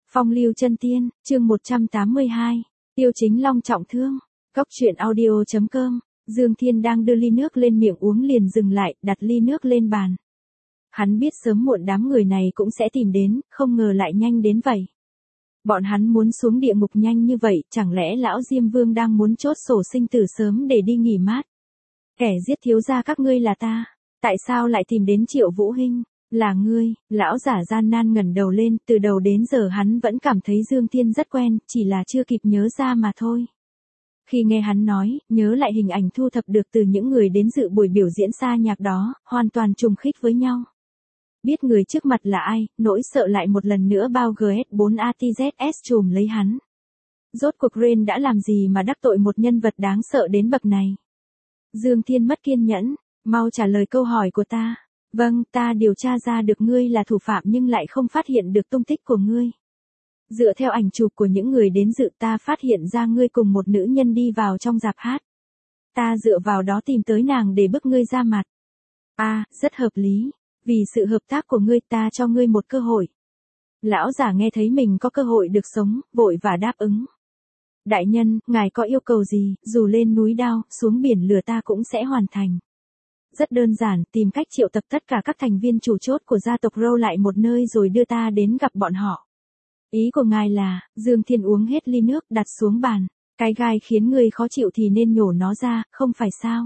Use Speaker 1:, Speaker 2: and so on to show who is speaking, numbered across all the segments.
Speaker 1: Phong lưu chân tiên, chương 182, Tiêu Chính Long trọng thương. Cốc truyện audio.com, Dương Thiên đang đưa ly nước lên miệng uống liền dừng lại, đặt ly nước lên bàn. Hắn biết sớm muộn đám người này cũng sẽ tìm đến, không ngờ lại nhanh đến vậy. Bọn hắn muốn xuống địa ngục nhanh như vậy, chẳng lẽ lão Diêm Vương đang muốn chốt sổ sinh tử sớm để đi nghỉ mát? Kẻ giết thiếu gia các ngươi là ta, tại sao lại tìm đến Triệu Vũ Hinh? Là ngươi, lão giả gian nan ngẩng đầu lên, từ đầu đến giờ hắn vẫn cảm thấy Dương Thiên rất quen, chỉ là chưa kịp nhớ ra mà thôi. Khi nghe hắn nói, nhớ lại hình ảnh thu thập được từ những người đến dự buổi biểu diễn xa nhạc đó, hoàn toàn trùng khít với nhau. Biết người trước mặt là ai, nỗi sợ lại một lần nữa bao GS4 ATZS trùm lấy hắn. Rốt cuộc Rain đã làm gì mà đắc tội một nhân vật đáng sợ đến bậc này? Dương Thiên mất kiên nhẫn, mau trả lời câu hỏi của ta. Vâng, ta điều tra ra được ngươi là thủ phạm nhưng lại không phát hiện được tung tích của ngươi. Dựa theo ảnh chụp của những người đến dự ta phát hiện ra ngươi cùng một nữ nhân đi vào trong rạp hát. Ta dựa vào đó tìm tới nàng để bức ngươi ra mặt. Rất hợp lý. Vì sự hợp tác của ngươi ta cho ngươi một cơ hội. Lão giả nghe thấy mình có cơ hội được sống, vội và đáp ứng. Đại nhân, ngài có yêu cầu gì, dù lên núi đao, xuống biển lửa ta cũng sẽ hoàn thành. Rất đơn giản, tìm cách triệu tập tất cả các thành viên chủ chốt của gia tộc Râu lại một nơi rồi đưa ta đến gặp bọn họ. Ý của ngài là, Dương Thiên uống hết ly nước đặt xuống bàn. Cái gai khiến ngươi khó chịu thì nên nhổ nó ra, không phải sao?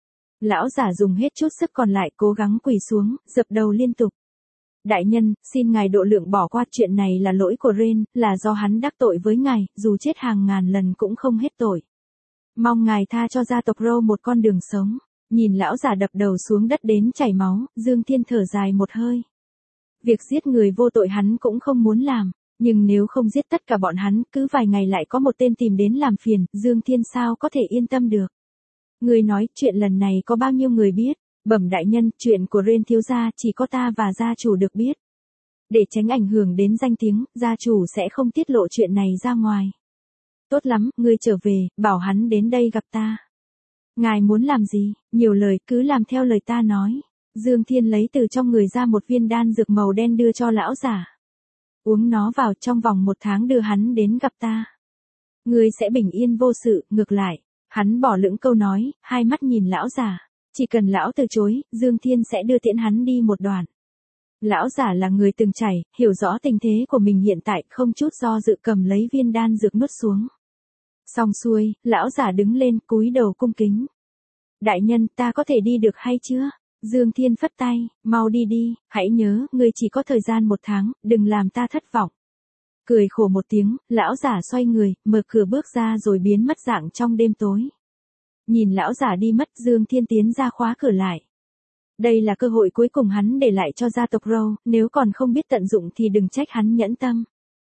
Speaker 1: Lão giả dùng hết chút sức còn lại cố gắng quỳ xuống, dập đầu liên tục. Đại nhân, xin ngài độ lượng bỏ qua chuyện này là lỗi của Rain, là do hắn đắc tội với ngài, dù chết hàng ngàn lần cũng không hết tội. Mong ngài tha cho gia tộc Râu một con đường sống. Nhìn lão giả đập đầu xuống đất đến chảy máu, Dương Thiên thở dài một hơi. Việc giết người vô tội hắn cũng không muốn làm, nhưng nếu không giết tất cả bọn hắn, cứ vài ngày lại có một tên tìm đến làm phiền, Dương Thiên sao có thể yên tâm được. Người nói, chuyện lần này có bao nhiêu người biết? Bẩm đại nhân, chuyện của Rain thiếu gia chỉ có ta và gia chủ được biết. Để tránh ảnh hưởng đến danh tiếng, gia chủ sẽ không tiết lộ chuyện này ra ngoài. Tốt lắm, ngươi trở về, bảo hắn đến đây gặp ta. Ngài muốn làm gì? Nhiều lời, cứ làm theo lời ta nói. Dương Thiên lấy từ trong người ra một viên đan dược màu đen đưa cho lão giả. Uống nó vào, trong vòng 1 tháng đưa hắn đến gặp ta. Ngươi sẽ bình yên vô sự. Ngược lại, hắn bỏ lửng câu nói, hai mắt nhìn lão giả. Chỉ cần lão từ chối, Dương Thiên sẽ đưa tiễn hắn đi một đoạn. Lão giả là người từng trải, hiểu rõ tình thế của mình hiện tại, không chút do dự cầm lấy viên đan dược nuốt xuống. Xong xuôi, lão giả đứng lên, cúi đầu cung kính. Đại nhân, ta có thể đi được hay chưa? Dương Thiên phất tay, mau đi đi, hãy nhớ, ngươi chỉ có thời gian 1 tháng, đừng làm ta thất vọng. Cười khổ một tiếng, lão giả xoay người, mở cửa bước ra rồi biến mất dạng trong đêm tối. Nhìn lão giả đi mất, Dương Thiên tiến ra khóa cửa lại. Đây là cơ hội cuối cùng hắn để lại cho gia tộc Râu, nếu còn không biết tận dụng thì đừng trách hắn nhẫn tâm.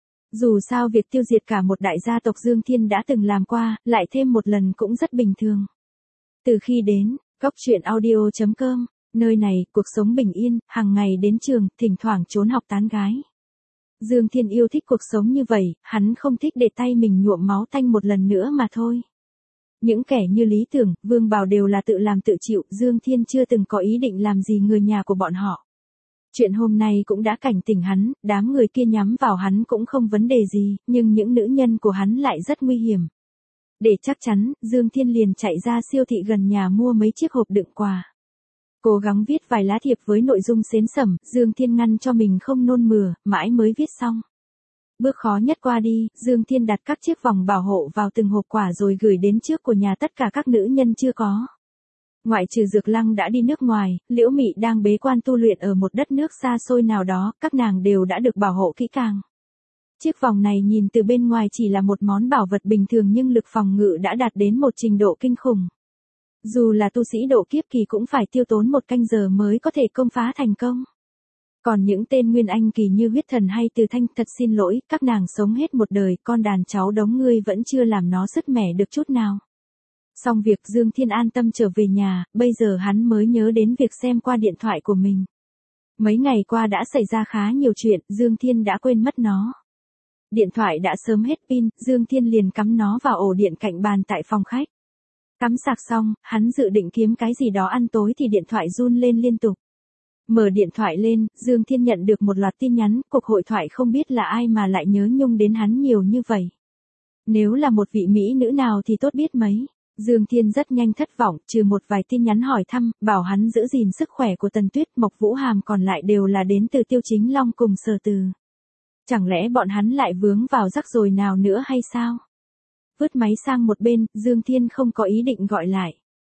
Speaker 1: Dù sao việc tiêu diệt cả một đại gia tộc Dương Thiên đã từng làm qua, lại thêm một lần cũng rất bình thường. Từ khi đến, Cốc truyện audio.com, nơi này, cuộc sống bình yên, hàng ngày đến trường, thỉnh thoảng trốn học tán gái. Dương Thiên yêu thích cuộc sống như vậy, hắn không thích để tay mình nhuộm máu tanh một lần nữa mà thôi. Những kẻ như Lý Tưởng, Vương Bảo đều là tự làm tự chịu, Dương Thiên chưa từng có ý định làm gì người nhà của bọn họ. Chuyện hôm nay cũng đã cảnh tỉnh hắn, đám người kia nhắm vào hắn cũng không vấn đề gì, nhưng những nữ nhân của hắn lại rất nguy hiểm. Để chắc chắn, Dương Thiên liền chạy ra siêu thị gần nhà mua mấy chiếc hộp đựng quà. Cố gắng viết vài lá thiệp với nội dung xến xẩm, Dương Thiên ngăn cho mình không nôn mửa, mãi mới viết xong. Bước khó nhất qua đi, Dương Thiên đặt các chiếc vòng bảo hộ vào từng hộp quà rồi gửi đến trước của nhà tất cả các nữ nhân chưa có. Ngoại trừ Dược Lăng đã đi nước ngoài, Liễu Mị đang bế quan tu luyện ở một đất nước xa xôi nào đó, các nàng đều đã được bảo hộ kỹ càng. Chiếc vòng này nhìn từ bên ngoài chỉ là một món bảo vật bình thường nhưng lực phòng ngự đã đạt đến một trình độ kinh khủng. Dù là tu sĩ độ kiếp kỳ cũng phải tiêu tốn 1 canh giờ mới có thể công phá thành công. Còn những tên nguyên anh kỳ như Huyết Thần hay Từ Thanh, thật xin lỗi, các nàng sống hết một đời, con đàn cháu đống ngươi vẫn chưa làm nó sứt mẻ được chút nào. Xong việc, Dương Thiên an tâm trở về nhà, bây giờ hắn mới nhớ đến việc xem qua điện thoại của mình. Mấy ngày qua đã xảy ra khá nhiều chuyện, Dương Thiên đã quên mất nó. Điện thoại đã sớm hết pin, Dương Thiên liền cắm nó vào ổ điện cạnh bàn tại phòng khách. Cắm sạc xong, hắn dự định kiếm cái gì đó ăn tối thì điện thoại run lên liên tục. Mở điện thoại lên, Dương Thiên nhận được một loạt tin nhắn, cuộc hội thoại không biết là ai mà lại nhớ nhung đến hắn nhiều như vậy. Nếu là một vị mỹ nữ nào thì tốt biết mấy. Dương Thiên rất nhanh thất vọng, trừ một vài tin nhắn hỏi thăm, bảo hắn giữ gìn sức khỏe của Tần Tuyết, Mộc Vũ Hàm, còn lại đều là đến từ Tiêu Chính Long cùng Sở Từ. Chẳng lẽ bọn hắn lại vướng vào rắc rối nào nữa hay sao? Vứt máy sang một bên, Dương Thiên không có ý định gọi lại.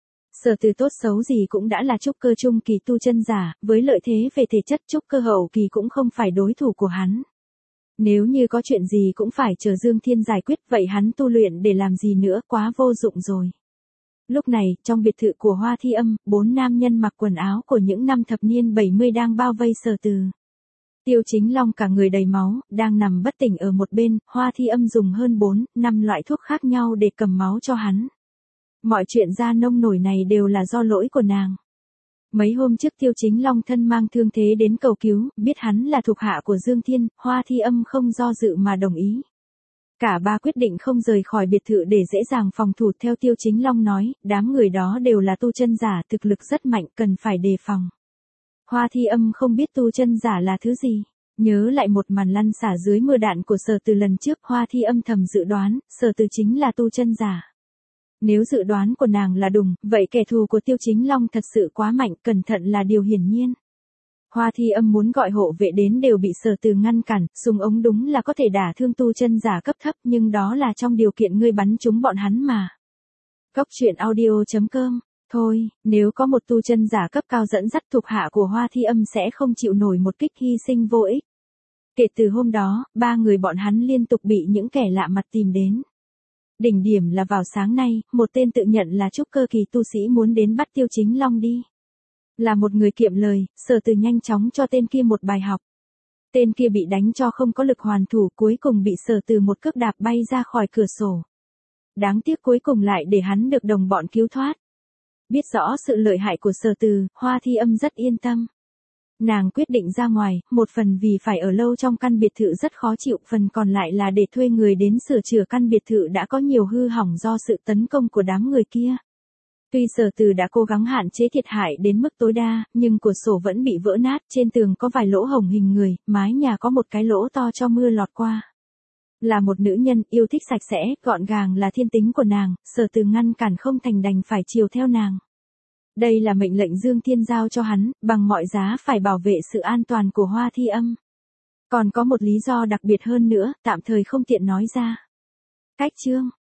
Speaker 1: Sở Từ tốt xấu gì cũng đã là trúc cơ trung kỳ tu chân giả, với lợi thế về thể chất trúc cơ hậu kỳ cũng không phải đối thủ của hắn. Nếu như có chuyện gì cũng phải chờ Dương Thiên giải quyết, vậy hắn tu luyện để làm gì nữa, quá vô dụng rồi. Lúc này, trong biệt thự của Hoa Thi Âm, 4 nam nhân mặc quần áo của những năm thập niên 70 đang bao vây Sở Từ. Tiêu Chính Long cả người đầy máu, đang nằm bất tỉnh ở một bên, Hoa Thi Âm dùng hơn 4-5 loại thuốc khác nhau để cầm máu cho hắn. Mọi chuyện ra nông nổi này đều là do lỗi của nàng. Mấy hôm trước Tiêu Chính Long thân mang thương thế đến cầu cứu, biết hắn là thuộc hạ của Dương Thiên, Hoa Thi Âm không do dự mà đồng ý. Cả ba quyết định không rời khỏi biệt thự để dễ dàng phòng thủ. Theo Tiêu Chính Long nói, đám người đó đều là tu chân giả, thực lực rất mạnh, cần phải đề phòng. Hoa Thi Âm không biết tu chân giả là thứ gì. Nhớ lại một màn lăn xả dưới mưa đạn của Sở Từ lần trước, Hoa Thi Âm thầm dự đoán, Sở Từ chính là tu chân giả. Nếu dự đoán của nàng là đúng, vậy kẻ thù của Tiêu Chính Long thật sự quá mạnh, cẩn thận là điều hiển nhiên. Hoa Thi Âm muốn gọi hộ vệ đến đều bị Sở Từ ngăn cản, súng ống đúng là có thể đả thương tu chân giả cấp thấp, nhưng đó là trong điều kiện ngươi bắn trúng bọn hắn mà. Góc truyện audio.com. Thôi, nếu có một tu chân giả cấp cao dẫn dắt, thuộc hạ của Hoa Thi Âm sẽ không chịu nổi một kích hy sinh vô ích. Kể từ hôm đó, ba người bọn hắn liên tục bị những kẻ lạ mặt tìm đến. Đỉnh điểm là vào sáng nay, một tên tự nhận là trúc cơ kỳ tu sĩ muốn đến bắt Tiêu Chính Long đi. Là một người kiệm lời, Sở Từ nhanh chóng cho tên kia một bài học. Tên kia bị đánh cho không có lực hoàn thủ, cuối cùng bị Sở Từ một cước đạp bay ra khỏi cửa sổ. Đáng tiếc cuối cùng lại để hắn được đồng bọn cứu thoát. Biết rõ sự lợi hại của Sở Từ, Hoa Thi Âm rất yên tâm. Nàng quyết định ra ngoài, một phần vì phải ở lâu trong căn biệt thự rất khó chịu, phần còn lại là để thuê người đến sửa chữa căn biệt thự đã có nhiều hư hỏng do sự tấn công của đám người kia. Tuy Sở Từ đã cố gắng hạn chế thiệt hại đến mức tối đa, nhưng cửa sổ vẫn bị vỡ nát, trên tường có vài lỗ hổng hình người, mái nhà có một cái lỗ to cho mưa lọt qua. Là một nữ nhân yêu thích sạch sẽ, gọn gàng là thiên tính của nàng, Sở Từ ngăn cản không thành đành phải chiều theo nàng. Đây là mệnh lệnh Dương Thiên giao cho hắn, bằng mọi giá phải bảo vệ sự an toàn của Hoa Thi Âm. Còn có một lý do đặc biệt hơn nữa, tạm thời không tiện nói ra. Cách chương